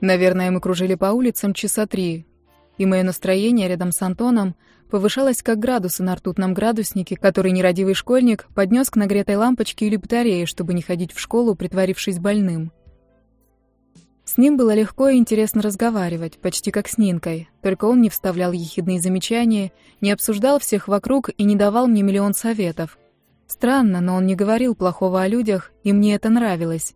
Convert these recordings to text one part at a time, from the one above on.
Наверное, мы кружили по улицам часа 3, и мое настроение рядом с Антоном повышалось как градусы на ртутном градуснике, который нерадивый школьник поднес к нагретой лампочке или батарее, чтобы не ходить в школу, притворившись больным. С ним было легко и интересно разговаривать, почти как с Нинкой, только он не вставлял ехидные замечания, не обсуждал всех вокруг и не давал мне миллион советов. Странно, но он не говорил плохого о людях, и мне это нравилось.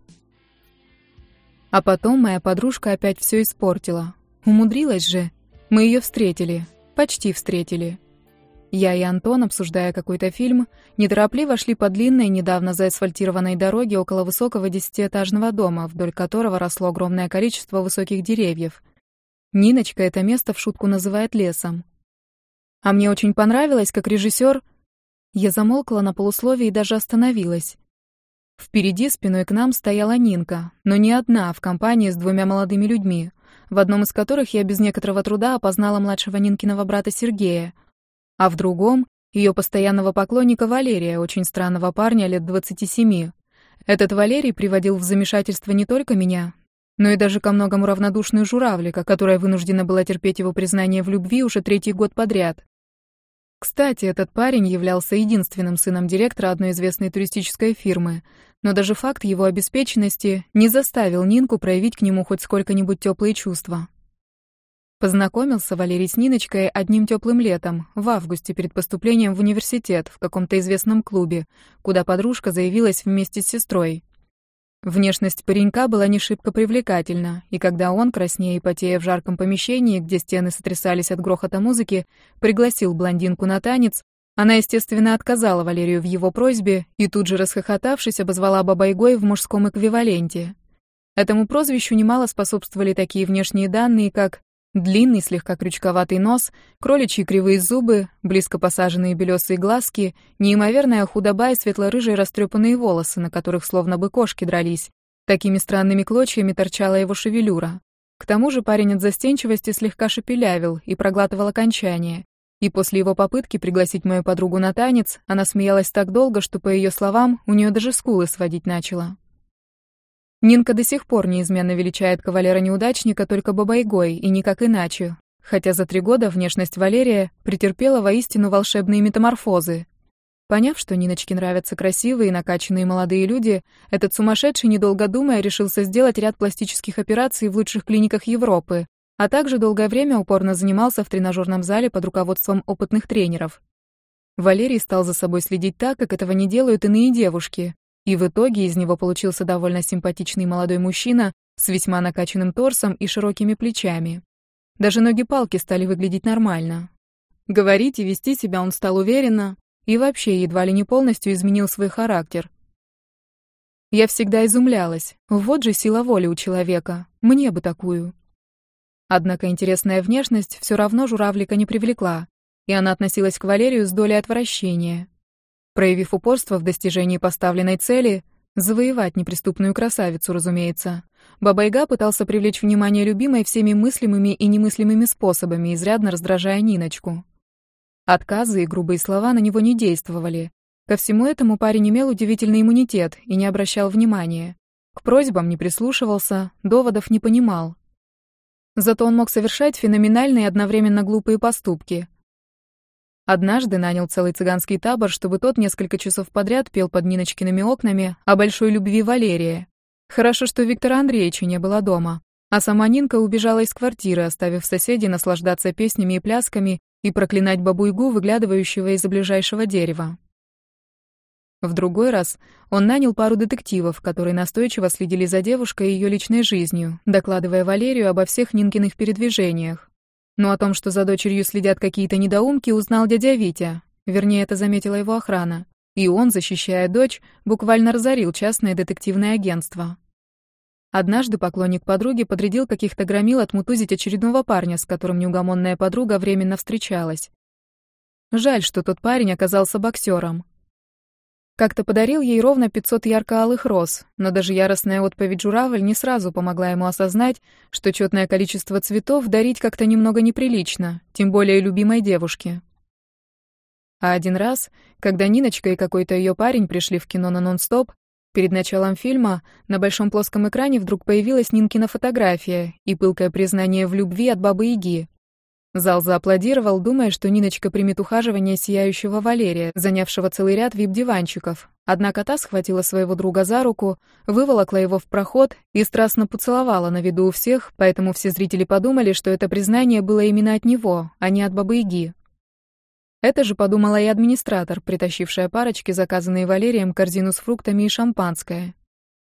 А потом моя подружка опять все испортила. Умудрилась же. Мы ее встретили. Почти встретили. Я и Антон, обсуждая какой-то фильм, неторопливо шли по длинной, недавно заасфальтированной дороге около высокого 10-этажного дома, вдоль которого росло огромное количество высоких деревьев. Ниночка это место в шутку называет лесом. А мне очень понравилось, как режиссер... Я замолкла на полусловие и даже остановилась. Впереди спиной к нам стояла Нинка, но не одна, а в компании с 2 молодыми людьми, в одном из которых я без некоторого труда опознала младшего Нинкиного брата Сергея, а в другом — ее постоянного поклонника Валерия, очень странного парня лет 27. Этот Валерий приводил в замешательство не только меня, но и даже ко многому равнодушную журавлика, которая вынуждена была терпеть его признание в любви уже 3-й год подряд. Кстати, этот парень являлся единственным сыном директора одной известной туристической фирмы, но даже факт его обеспеченности не заставил Нинку проявить к нему хоть сколько-нибудь теплые чувства. Познакомился Валерий с Ниночкой одним теплым летом, в августе, перед поступлением в университет, в каком-то известном клубе, куда подружка заявилась вместе с сестрой. Внешность паренька была не шибко привлекательна, и когда он, краснея и потея в жарком помещении, где стены сотрясались от грохота музыки, пригласил блондинку на танец, она, естественно, отказала Валерию в его просьбе и тут же, расхохотавшись, обозвала бабайгой в мужском эквиваленте. Этому прозвищу немало способствовали такие внешние данные, как длинный, слегка крючковатый нос, кроличьи кривые зубы, близко посаженные белесые глазки, неимоверная худоба и светло-рыжие растрепанные волосы, на которых словно бы кошки дрались. Такими странными клочьями торчала его шевелюра. К тому же парень от застенчивости слегка шепелявил и проглатывал окончание. И после его попытки пригласить мою подругу на танец, она смеялась так долго, что, по ее словам, у нее даже скулы сводить начала. Нинка до сих пор неизменно величает кавалера-неудачника только бабайгой, и никак иначе, хотя за 3 года внешность Валерия претерпела воистину волшебные метаморфозы. Поняв, что Ниночке нравятся красивые и накачанные молодые люди, этот сумасшедший, недолго думая, решился сделать ряд пластических операций в лучших клиниках Европы, а также долгое время упорно занимался в тренажерном зале под руководством опытных тренеров. Валерий стал за собой следить так, как этого не делают иные девушки, и в итоге из него получился довольно симпатичный молодой мужчина с весьма накачанным торсом и широкими плечами. Даже ноги-палки стали выглядеть нормально. Говорить и вести себя он стал уверенно и вообще едва ли не полностью изменил свой характер. Я всегда изумлялась. Вот же сила воли у человека. Мне бы такую. Однако интересная внешность все равно журавлика не привлекла, и она относилась к Валерию с долей отвращения. Проявив упорство в достижении поставленной цели, завоевать неприступную красавицу, разумеется, бабайга пытался привлечь внимание любимой всеми мыслимыми и немыслимыми способами, изрядно раздражая Ниночку. Отказы и грубые слова на него не действовали. Ко всему этому парень имел удивительный иммунитет и не обращал внимания. К просьбам не прислушивался, доводов не понимал. Зато он мог совершать феноменальные и одновременно глупые поступки. Однажды нанял целый цыганский табор, чтобы тот несколько часов подряд пел под Ниночкиными окнами о большой любви Валерия. Хорошо, что Виктора Андреевича не было дома, а сама Нинка убежала из квартиры, оставив соседей наслаждаться песнями и плясками и проклинать бабу-ягу, выглядывающего из-за ближайшего дерева. В другой раз он нанял пару детективов, которые настойчиво следили за девушкой и ее личной жизнью, докладывая Валерию обо всех Нинкиных передвижениях. Но о том, что за дочерью следят какие-то недоумки, узнал дядя Витя. Вернее, это заметила его охрана. И он, защищая дочь, буквально разорил частное детективное агентство. Однажды поклонник подруги подрядил каких-то громил отмутузить очередного парня, с которым неугомонная подруга временно встречалась. Жаль, что тот парень оказался боксером. Как-то подарил ей ровно 500 ярко-алых роз, но даже яростная отповедь журавль не сразу помогла ему осознать, что четное количество цветов дарить как-то немного неприлично, тем более любимой девушке. А один раз, когда Ниночка и какой-то ее парень пришли в кино на нон-стоп, Перед началом фильма на большом плоском экране вдруг появилась Нинкина фотография и пылкое признание в любви от Бабы-Яги. Зал зааплодировал, думая, что Ниночка примет ухаживание сияющего Валерия, занявшего целый ряд вип-диванчиков. Однако та схватила своего друга за руку, выволокла его в проход и страстно поцеловала на виду у всех, поэтому все зрители подумали, что это признание было именно от него, а не от Бабы-Яги. Это же подумала и администратор, притащившая парочке, заказанные Валерием, корзину с фруктами и шампанское.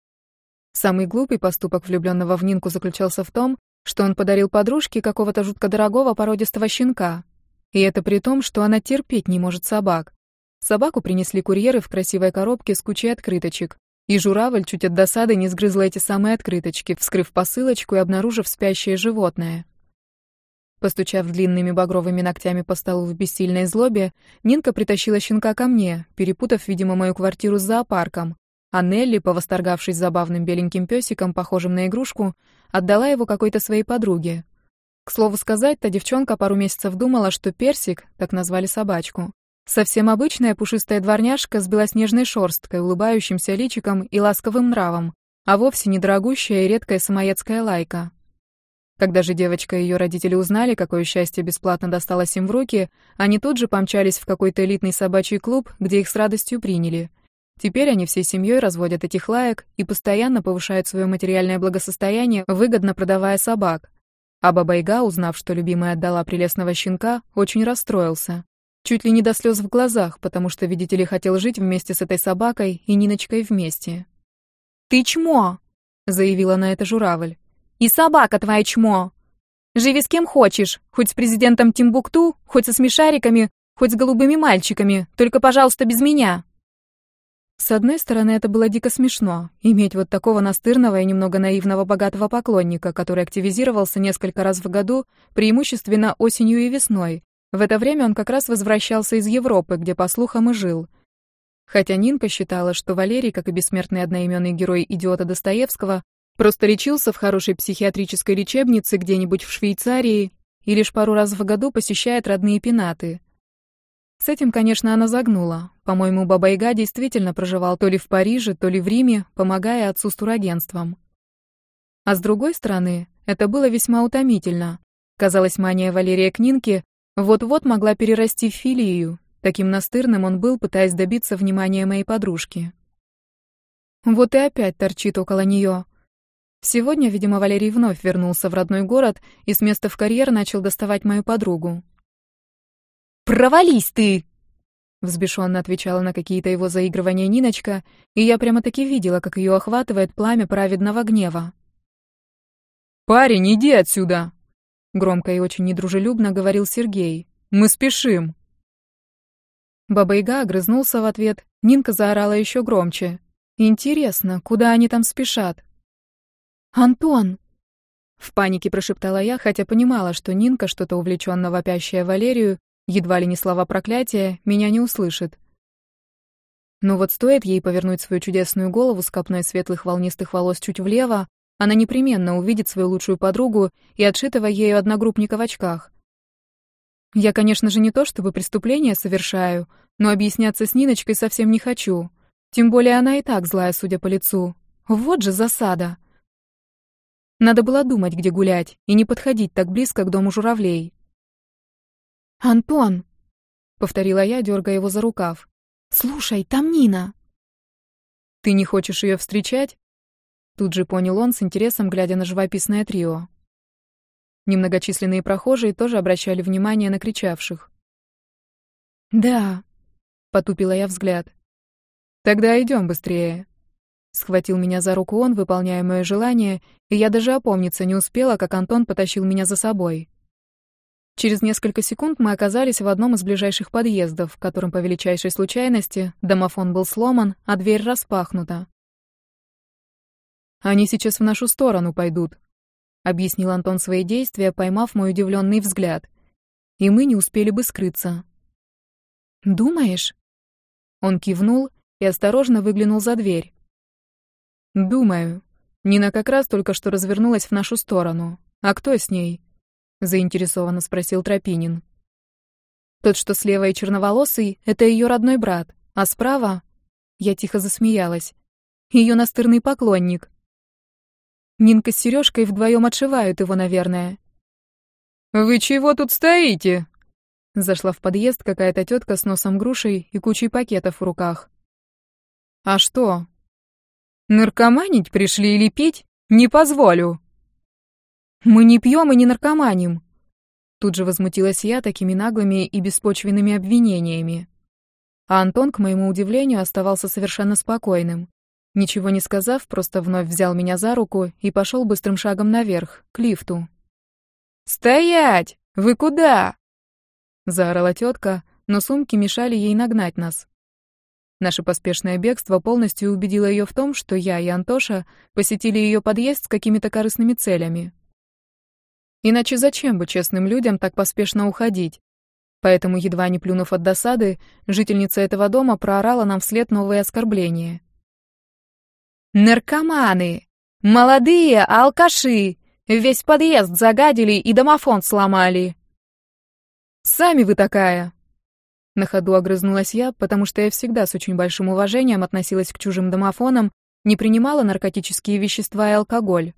Самый глупый поступок влюбленного в Нинку заключался в том, что он подарил подружке какого-то жутко дорогого породистого щенка. И это при том, что она терпеть не может собак. Собаку принесли курьеры в красивой коробке с кучей открыточек. И журавль чуть от досады не сгрызла эти самые открыточки, вскрыв посылочку и обнаружив спящее животное. Постучав длинными багровыми ногтями по столу в бессильной злобе, Нинка притащила щенка ко мне, перепутав, видимо, мою квартиру с зоопарком. А Нелли, повосторгавшись забавным беленьким пёсиком, похожим на игрушку, отдала его какой-то своей подруге. К слову сказать, та девчонка пару месяцев думала, что Персик, так назвали собачку, совсем обычная пушистая дворняжка с белоснежной шерсткой, улыбающимся личиком и ласковым нравом, а вовсе не дорогущая и редкая самоедская лайка. Когда же девочка и её родители узнали, какое счастье бесплатно досталось им в руки, они тут же помчались в какой-то элитный собачий клуб, где их с радостью приняли. Теперь они всей семьей разводят этих лаек и постоянно повышают свое материальное благосостояние, выгодно продавая собак. А Баба-Яга, узнав, что любимая отдала прелестного щенка, очень расстроился. Чуть ли не до слез в глазах, потому что, видите ли, хотел жить вместе с этой собакой и Ниночкой вместе. «Ты чмо!» — заявила на это журавль. «И собака твоя чмо! Живи с кем хочешь, хоть с президентом Тимбукту, хоть со смешариками, хоть с голубыми мальчиками, только, пожалуйста, без меня!» С одной стороны, это было дико смешно, иметь вот такого настырного и немного наивного богатого поклонника, который активизировался несколько раз в году, преимущественно осенью и весной. В это время он как раз возвращался из Европы, где, по слухам, и жил. Хотя Нинка считала, что Валерий, как и бессмертный одноименный герой идиота Достоевского, просто лечился в хорошей психиатрической лечебнице где-нибудь в Швейцарии и лишь пару раз в году посещает родные пенаты. С этим, конечно, она загнула. По-моему, Баба-Яга действительно проживал то ли в Париже, то ли в Риме, помогая отцу с турагентством. А с другой стороны, это было весьма утомительно. Казалось, мания Валерия к Нинке вот-вот могла перерасти в филию. Таким настырным он был, пытаясь добиться внимания моей подружки. Вот и опять торчит около нее. Сегодня, видимо, Валерий вновь вернулся в родной город и с места в карьер начал доставать мою подругу. «Провались ты!» Взбешенно отвечала на какие-то его заигрывания Ниночка, и я прямо-таки видела, как ее охватывает пламя праведного гнева. «Парень, иди отсюда!» Громко и очень недружелюбно говорил Сергей. «Мы спешим!» Баба-Яга огрызнулся в ответ, Нинка заорала еще громче. «Интересно, куда они там спешат?» «Антон!» В панике прошептала я, хотя понимала, что Нинка, что-то увлеченно вопящая Валерию, едва ли не слова проклятия, меня не услышит. Но вот стоит ей повернуть свою чудесную голову с копной светлых волнистых волос чуть влево, она непременно увидит свою лучшую подругу и отшитого ею одногруппника в очках. Я, конечно же, не то чтобы преступление совершаю, но объясняться с Ниночкой совсем не хочу. Тем более она и так злая, судя по лицу. Вот же засада. Надо было думать, где гулять, и не подходить так близко к дому журавлей. «Антон!» — повторила я, дергая его за рукав. «Слушай, там Нина!» «Ты не хочешь ее встречать?» Тут же понял он, с интересом глядя на живописное трио. Немногочисленные прохожие тоже обращали внимание на кричавших. «Да», — потупила я взгляд. «Тогда идем быстрее». Схватил меня за руку он, выполняя мое желание, и я даже опомниться не успела, как Антон потащил меня за собой. Через несколько секунд мы оказались в одном из ближайших подъездов, в котором по величайшей случайности домофон был сломан, а дверь распахнута. «Они сейчас в нашу сторону пойдут», — объяснил Антон свои действия, поймав мой удивленный взгляд. «И мы не успели бы скрыться». «Думаешь?» Он кивнул и осторожно выглянул за дверь. «Думаю. Нина как раз только что развернулась в нашу сторону. А кто с ней?» — заинтересованно спросил Тропинин. «Тот, что слева и черноволосый, — это ее родной брат, а справа...» Я тихо засмеялась. ее настырный поклонник. Нинка с Сережкой вдвоем отшивают его, наверное. «Вы чего тут стоите?» Зашла в подъезд какая-то тетка с носом грушей и кучей пакетов в руках. «А что? Наркоманить пришли или пить? Не позволю!» «Мы не пьем и не наркоманим!» Тут же возмутилась я такими наглыми и беспочвенными обвинениями. А Антон, к моему удивлению, оставался совершенно спокойным. Ничего не сказав, просто вновь взял меня за руку и пошел быстрым шагом наверх, к лифту. «Стоять! Вы куда?» Заорала тетка, но сумки мешали ей нагнать нас. Наше поспешное бегство полностью убедило ее в том, что я и Антоша посетили ее подъезд с какими-то корыстными целями. Иначе зачем бы честным людям так поспешно уходить? Поэтому, едва не плюнув от досады, жительница этого дома проорала нам вслед новые оскорбления. «Наркоманы! Молодые алкаши! Весь подъезд загадили и домофон сломали!» «Сами вы такая!» На ходу огрызнулась я, потому что я всегда с очень большим уважением относилась к чужим домофонам, не принимала наркотические вещества и алкоголь.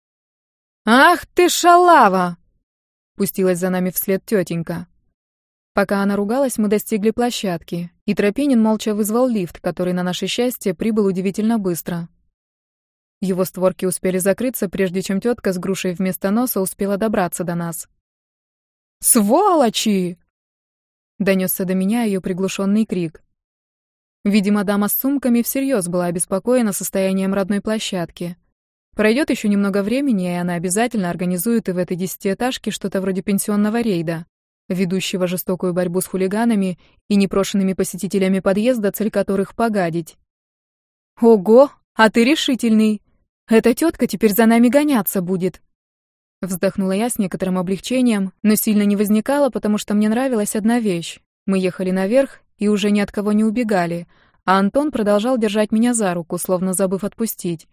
«Ах ты шалава!» Пустилась за нами вслед тетенька. Пока она ругалась, мы достигли площадки, и Тропинин молча вызвал лифт, который, на наше счастье, прибыл удивительно быстро. Его створки успели закрыться, прежде чем тетка с грушей вместо носа успела добраться до нас. «Сволочи!» Донесся до меня ее приглушенный крик. Видимо, дама с сумками всерьез была обеспокоена состоянием родной площадки. Пройдет еще немного времени, и она обязательно организует и в этой 10-этажке что-то вроде пенсионного рейда, ведущего жестокую борьбу с хулиганами и непрошенными посетителями подъезда, цель которых погадить. «Ого, а ты решительный! Эта тетка теперь за нами гоняться будет!» Вздохнула я с некоторым облегчением, но сильно не возникала, потому что мне нравилась одна вещь. Мы ехали наверх и уже ни от кого не убегали, а Антон продолжал держать меня за руку, словно забыв отпустить.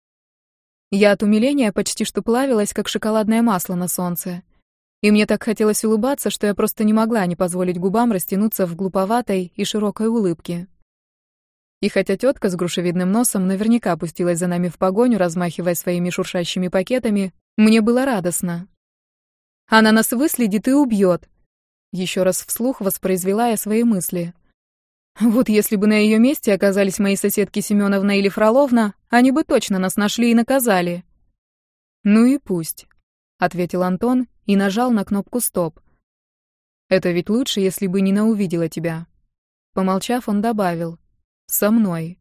Я от умиления почти что плавилась, как шоколадное масло на солнце. И мне так хотелось улыбаться, что я просто не могла не позволить губам растянуться в глуповатой и широкой улыбке. И хотя тетка с грушевидным носом наверняка пустилась за нами в погоню, размахивая своими шуршащими пакетами, мне было радостно. «Она нас выследит и убьет!» Еще раз вслух воспроизвела я свои мысли. Вот если бы на ее месте оказались мои соседки Семеновна или Фроловна, они бы точно нас нашли и наказали. «Ну и пусть», — ответил Антон и нажал на кнопку «Стоп». «Это ведь лучше, если бы Нина увидела тебя». Помолчав, он добавил: «Со мной».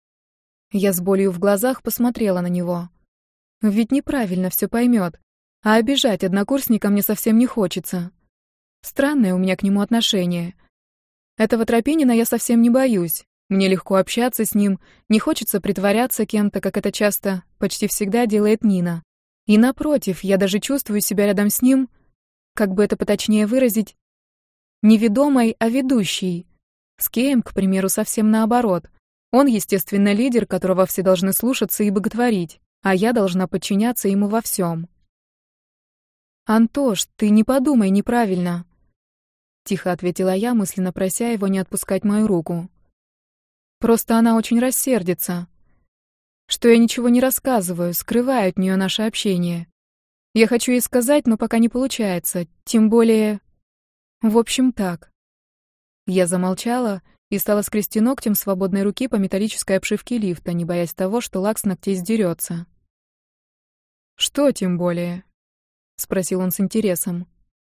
Я с болью в глазах посмотрела на него. Ведь неправильно все поймет, а обижать однокурсника мне совсем не хочется. Странное у меня к нему отношение. Этого Тропинина я совсем не боюсь. Мне легко общаться с ним, не хочется притворяться кем-то, как это часто, почти всегда делает Нина. И напротив, я даже чувствую себя рядом с ним, как бы это поточнее выразить, не ведомой, а ведущей. С Кеем, к примеру, совсем наоборот. Он, естественно, лидер, которого все должны слушаться и боготворить, а я должна подчиняться ему во всем. «Антош, ты не подумай неправильно», — тихо ответила я, мысленно прося его не отпускать мою руку. «Просто она очень рассердится, что я ничего не рассказываю, скрываю от нее наше общение. Я хочу ей сказать, но пока не получается, тем более... В общем, так». Я замолчала и стала скрести ногтем свободной руки по металлической обшивке лифта, не боясь того, что лак с ногтей сдерется. «Что тем более?» — спросил он с интересом.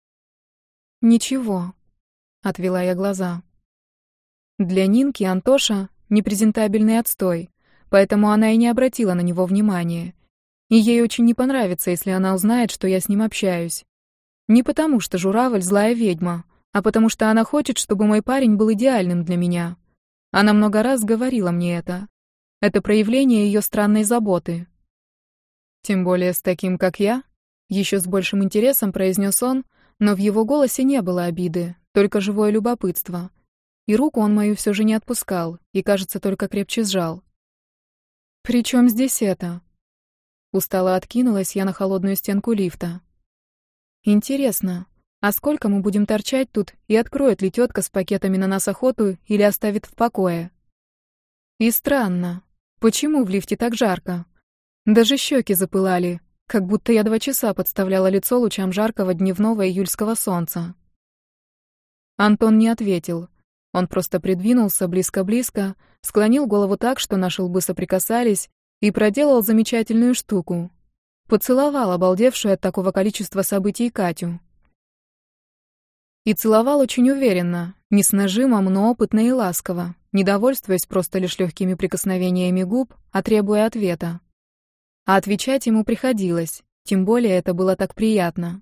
«Ничего», — отвела я глаза. Для Нинки Антоша — непрезентабельный отстой, поэтому она и не обратила на него внимания. И ей очень не понравится, если она узнает, что я с ним общаюсь. Не потому, что Журавль — злая ведьма, а потому что она хочет, чтобы мой парень был идеальным для меня. Она много раз говорила мне это. Это проявление ее странной заботы. Тем более с таким, как я, еще с большим интересом произнес он, но в его голосе не было обиды, только живое любопытство. И руку он мою все же не отпускал, и, кажется, только крепче сжал. «При чем здесь это?» Устало откинулась я на холодную стенку лифта. «Интересно, а сколько мы будем торчать тут, и откроет ли тетка с пакетами на нас охоту или оставит в покое?» И странно, Почему в лифте так жарко? Даже щеки запылали, как будто я 2 часа подставляла лицо лучам жаркого дневного июльского солнца. Антон не ответил. Он просто придвинулся близко-близко, склонил голову так, что наши лбы соприкасались, и проделал замечательную штуку. Поцеловал обалдевшую от такого количества событий Катю. И целовал очень уверенно, не с нажимом, но опытно и ласково, не довольствуясь просто лишь легкими прикосновениями губ, а требуя ответа. А отвечать ему приходилось, тем более это было так приятно.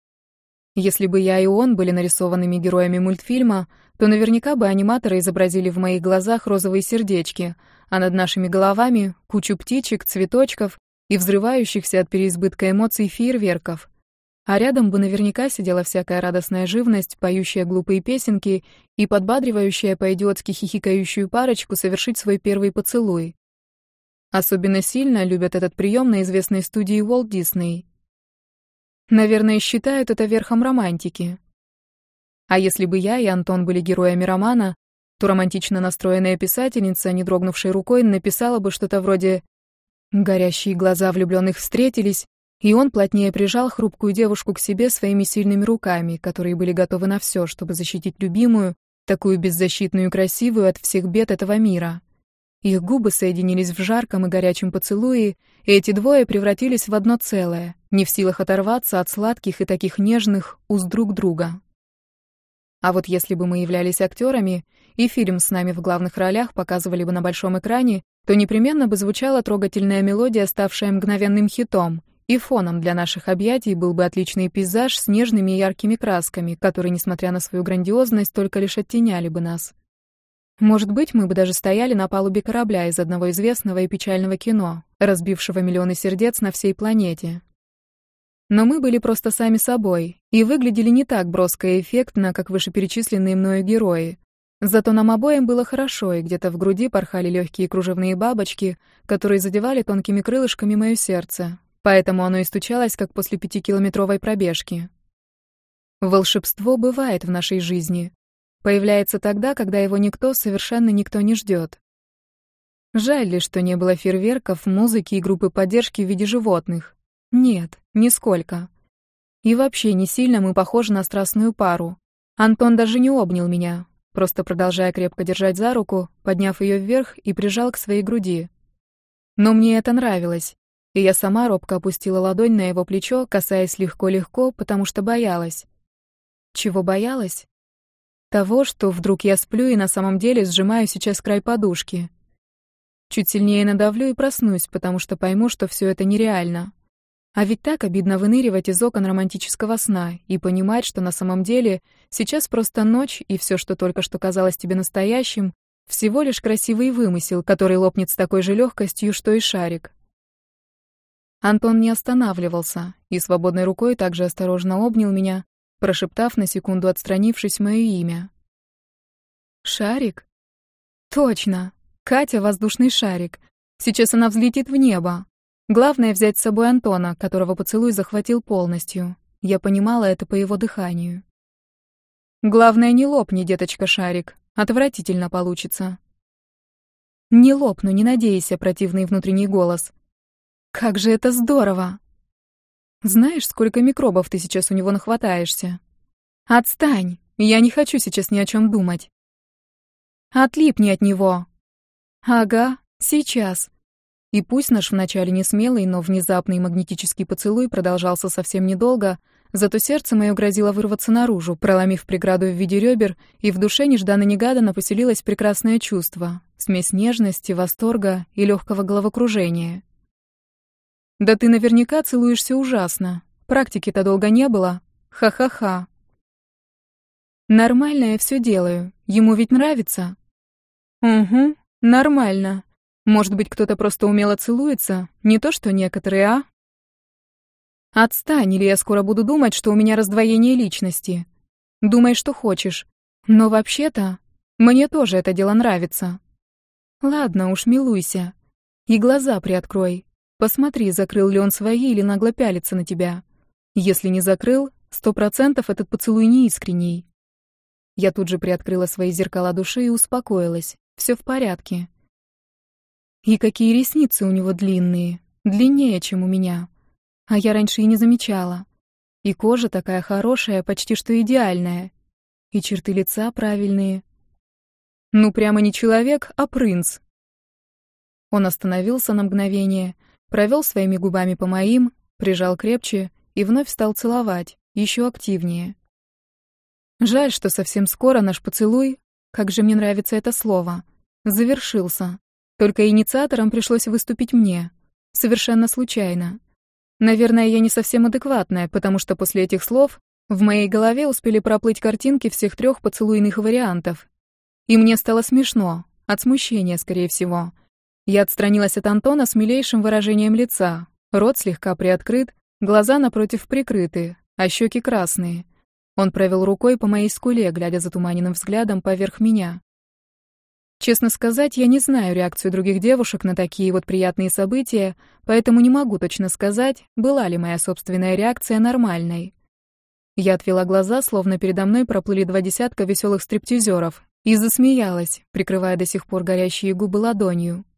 Если бы я и он были нарисованными героями мультфильма, то наверняка бы аниматоры изобразили в моих глазах розовые сердечки, а над нашими головами кучу птичек, цветочков и взрывающихся от переизбытка эмоций фейерверков. А рядом бы наверняка сидела всякая радостная живность, поющая глупые песенки и подбадривающая по-идиотски хихикающую парочку совершить свой первый поцелуй. Особенно сильно любят этот прием на известной студии Walt Disney. Наверное, считают это верхом романтики. А если бы я и Антон были героями романа, то романтично настроенная писательница, не дрогнувшей рукой, написала бы что-то вроде «Горящие глаза влюбленных встретились», и он плотнее прижал хрупкую девушку к себе своими сильными руками, которые были готовы на все, чтобы защитить любимую, такую беззащитную и красивую от всех бед этого мира. Их губы соединились в жарком и горячем поцелуе, и эти двое превратились в одно целое, не в силах оторваться от сладких и таких нежных уст друг друга. А вот если бы мы являлись актерами, и фильм с нами в главных ролях показывали бы на большом экране, то непременно бы звучала трогательная мелодия, ставшая мгновенным хитом, и фоном для наших объятий был бы отличный пейзаж с нежными и яркими красками, которые, несмотря на свою грандиозность, только лишь оттеняли бы нас. Может быть, мы бы даже стояли на палубе корабля из одного известного и печального кино, разбившего миллионы сердец на всей планете. Но мы были просто сами собой и выглядели не так броско и эффектно, как вышеперечисленные мною герои. Зато нам обоим было хорошо, и где-то в груди порхали легкие кружевные бабочки, которые задевали тонкими крылышками мое сердце, поэтому оно и стучалось, как после 5-километровой пробежки. Волшебство бывает в нашей жизни. Появляется тогда, когда его совершенно никто не ждет. Жаль ли, что не было фейерверков, музыки и группы поддержки в виде животных. Нет, нисколько. И вообще не сильно мы похожи на страстную пару. Антон даже не обнял меня, просто продолжая крепко держать за руку, подняв ее вверх и прижал к своей груди. Но мне это нравилось, и я сама робко опустила ладонь на его плечо, касаясь легко-легко, потому что боялась. Чего боялась? Того, что вдруг я сплю и на самом деле сжимаю сейчас край подушки. Чуть сильнее надавлю и проснусь, потому что пойму, что все это нереально. А ведь так обидно выныривать из окон романтического сна и понимать, что на самом деле сейчас просто ночь, и все, что только что казалось тебе настоящим, всего лишь красивый вымысел, который лопнет с такой же легкостью, что и шарик. Антон не останавливался и свободной рукой также осторожно обнял меня, прошептав на секунду, отстранившись, мое имя. «Шарик?» «Точно! Катя — воздушный шарик. Сейчас она взлетит в небо. Главное — взять с собой Антона, которого поцелуй захватил полностью. Я понимала это по его дыханию. Главное, не лопни, деточка, шарик. Отвратительно получится». «Не лопну, не надейся», — противный внутренний голос. «Как же это здорово!» «Знаешь, сколько микробов ты сейчас у него нахватаешься?» «Отстань! Я не хочу сейчас ни о чем думать!» «Отлипни от него!» «Ага, сейчас!» И пусть наш вначале несмелый, но внезапный магнетический поцелуй продолжался совсем недолго, зато сердце мое грозило вырваться наружу, проломив преграду в виде ребер, и в душе нежданно-негаданно поселилось прекрасное чувство, смесь нежности, восторга и легкого головокружения. «Да ты наверняка целуешься ужасно. Практики-то долго не было. Ха-ха-ха». «Нормально я все делаю. Ему ведь нравится?» «Угу, нормально. Может быть, кто-то просто умело целуется, не то что некоторые, а?» «Отстань, или я скоро буду думать, что у меня раздвоение личности. Думай, что хочешь. Но вообще-то мне тоже это дело нравится. Ладно уж, милуйся. И глаза приоткрой. Посмотри, закрыл ли он свои или нагло пялится на тебя. Если не закрыл, 100% этот поцелуй неискренний». Я тут же приоткрыла свои зеркала души и успокоилась. Все в порядке. И какие ресницы у него длинные, длиннее, чем у меня. А я раньше и не замечала. И кожа такая хорошая, почти что идеальная. И черты лица правильные. Ну, прямо не человек, а принц. Он остановился на мгновение, провел своими губами по моим, прижал крепче и вновь стал целовать, еще активнее. Жаль, что совсем скоро наш поцелуй, как же мне нравится это слово, завершился. Только инициатором пришлось выступить мне. Совершенно случайно. Наверное, я не совсем адекватная, потому что после этих слов в моей голове успели проплыть картинки всех 3 поцелуйных вариантов. И мне стало смешно, от смущения, скорее всего. Я отстранилась от Антона с милейшим выражением лица. Рот слегка приоткрыт, глаза напротив прикрыты, а щеки красные. Он провел рукой по моей скуле, глядя затуманенным взглядом поверх меня. Честно сказать, я не знаю реакцию других девушек на такие вот приятные события, поэтому не могу точно сказать, была ли моя собственная реакция нормальной. Я отвела глаза, словно передо мной проплыли 20 веселых стриптизеров, и засмеялась, прикрывая до сих пор горящие губы ладонью.